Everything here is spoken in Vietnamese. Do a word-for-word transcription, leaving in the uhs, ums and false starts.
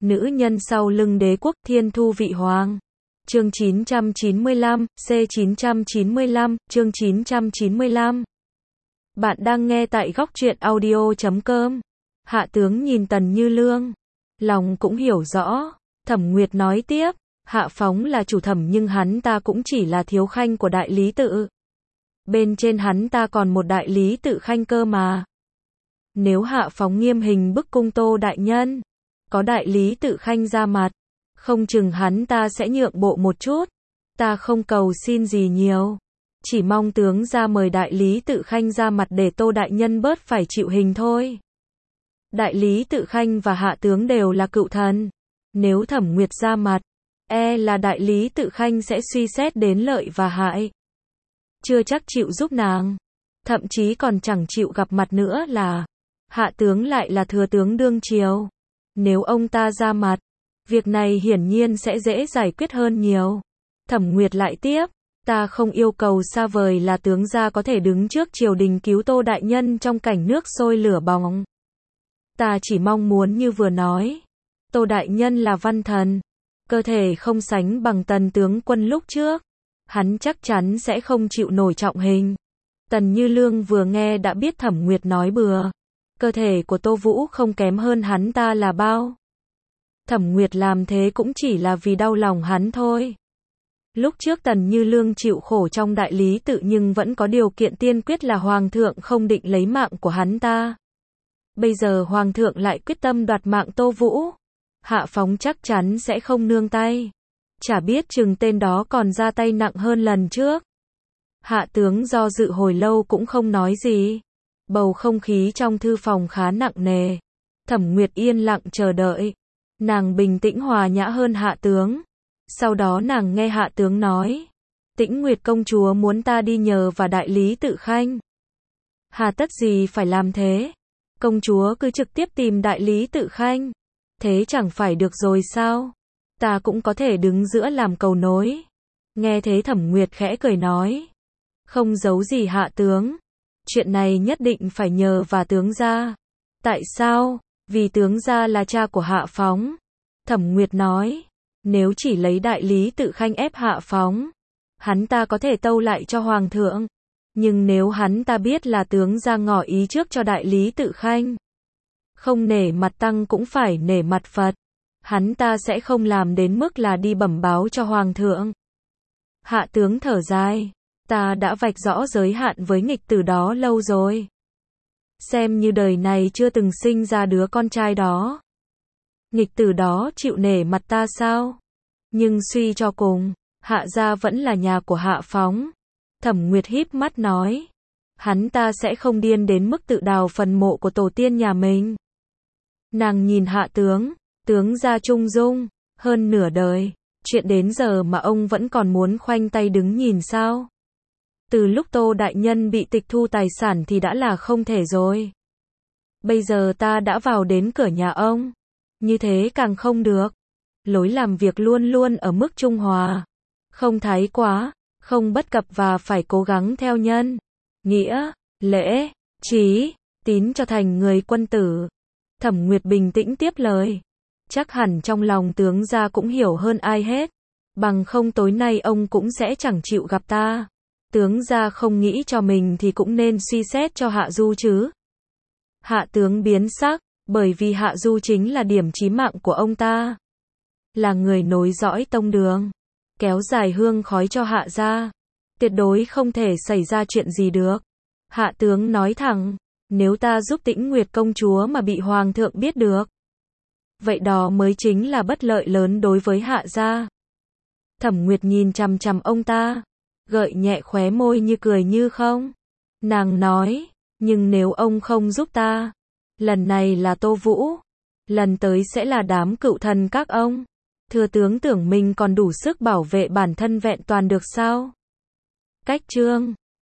nữ nhân sau lưng đế quốc Thiên Thu Vị Hoàng. Chương chín trăm chín mươi lăm, C chín trăm chín mươi lăm, chương chín trăm chín mươi lăm. Bạn đang nghe tại góc truyện audio chấm com. Hạ tướng nhìn Tần Như Lương, lòng cũng hiểu rõ. Thẩm Nguyệt nói tiếp, Hạ Phóng là chủ thẩm nhưng hắn ta cũng chỉ là thiếu khanh của đại lý tự. Bên trên hắn ta còn một đại lý tự khanh cơ mà. Nếu Hạ Phóng nghiêm hình bức cung Tô đại nhân, có đại lý tự khanh ra mặt, không chừng hắn ta sẽ nhượng bộ một chút. Ta không cầu xin gì nhiều, chỉ mong tướng ra mời đại lý tự khanh ra mặt để Tô đại nhân bớt phải chịu hình thôi. Đại lý tự khanh và hạ tướng đều là cựu thần, nếu Thẩm Nguyệt ra mặt, e là đại lý tự khanh sẽ suy xét đến lợi và hại, chưa chắc chịu giúp nàng, thậm chí còn chẳng chịu gặp mặt nữa là. Hạ tướng lại là thừa tướng đương triều, nếu ông ta ra mặt, việc này hiển nhiên sẽ dễ giải quyết hơn nhiều. Thẩm Nguyệt lại tiếp, ta không yêu cầu xa vời là tướng gia có thể đứng trước triều đình cứu Tô đại nhân trong cảnh nước sôi lửa bỏng. Ta chỉ mong muốn như vừa nói, Tô đại nhân là văn thần, cơ thể không sánh bằng Tần tướng quân lúc trước, hắn chắc chắn sẽ không chịu nổi trọng hình. Tần Như Lương vừa nghe đã biết Thẩm Nguyệt nói bừa, cơ thể của Tô Vũ không kém hơn hắn ta là bao. Thẩm Nguyệt làm thế cũng chỉ là vì đau lòng hắn thôi. Lúc trước Tần Như Lương chịu khổ trong đại lý tự nhưng vẫn có điều kiện tiên quyết là Hoàng thượng không định lấy mạng của hắn ta. Bây giờ Hoàng thượng lại quyết tâm đoạt mạng Tô Vũ. Hạ Phóng chắc chắn sẽ không nương tay. Chả biết chừng tên đó còn ra tay nặng hơn lần trước. Hạ tướng do dự hồi lâu cũng không nói gì. Bầu không khí trong thư phòng khá nặng nề. Thẩm Nguyệt yên lặng chờ đợi. Nàng bình tĩnh hòa nhã hơn hạ tướng. Sau đó nàng nghe hạ tướng nói, Tĩnh Nguyệt công chúa muốn ta đi nhờ và đại lý tự khanh. Hà tất gì phải làm thế? Công chúa cứ trực tiếp tìm đại lý tự khanh. Thế chẳng phải được rồi sao? Ta cũng có thể đứng giữa làm cầu nối. Nghe thế Thẩm Nguyệt khẽ cười nói, không giấu gì hạ tướng. Chuyện này nhất định phải nhờ và tướng gia. Tại sao? Vì tướng gia là cha của Hạ Phóng. Thẩm Nguyệt nói, nếu chỉ lấy đại lý tự khanh ép Hạ Phóng, hắn ta có thể tâu lại cho Hoàng thượng. Nhưng nếu hắn ta biết là tướng gia ngỏ ý trước cho đại lý tự khanh, không nể mặt tăng cũng phải nể mặt Phật, hắn ta sẽ không làm đến mức là đi bẩm báo cho Hoàng thượng. Hạ tướng thở dài, ta đã vạch rõ giới hạn với nghịch tử đó lâu rồi. Xem như đời này chưa từng sinh ra đứa con trai đó. Nghịch tử đó chịu nể mặt ta sao? Nhưng suy cho cùng, Hạ gia vẫn là nhà của Hạ Phóng. Thẩm Nguyệt híp mắt nói, hắn ta sẽ không điên đến mức tự đào phần mộ của tổ tiên nhà mình. Nàng nhìn hạ tướng, tướng gia trung dung, hơn nửa đời, chuyện đến giờ mà ông vẫn còn muốn khoanh tay đứng nhìn sao? Từ lúc Tô đại nhân bị tịch thu tài sản thì đã là không thể rồi. Bây giờ ta đã vào đến cửa nhà ông, như thế càng không được. Lối làm việc luôn luôn ở mức trung hòa, không thái quá, không bất cập và phải cố gắng theo nhân, nghĩa, lễ, trí, tín cho thành người quân tử. Thẩm Nguyệt bình tĩnh tiếp lời, chắc hẳn trong lòng tướng gia cũng hiểu hơn ai hết, bằng không tối nay ông cũng sẽ chẳng chịu gặp ta. Tướng gia không nghĩ cho mình thì cũng nên suy xét cho Hạ Du chứ. Hạ tướng biến sắc, bởi vì Hạ Du chính là điểm chí mạng của ông ta. Là người nối dõi tông đường, kéo dài hương khói cho Hạ gia. Tuyệt đối không thể xảy ra chuyện gì được. Hạ tướng nói thẳng, nếu ta giúp Tĩnh Nguyệt công chúa mà bị Hoàng thượng biết được, vậy đó mới chính là bất lợi lớn đối với Hạ gia. Thẩm Nguyệt nhìn chằm chằm ông ta, gợi nhẹ khóe môi như cười như không. Nàng nói, nhưng nếu ông không giúp ta, lần này là Tô Vũ, lần tới sẽ là đám cựu thần các ông. Thừa tướng tưởng mình còn đủ sức bảo vệ bản thân vẹn toàn được sao? Cách chương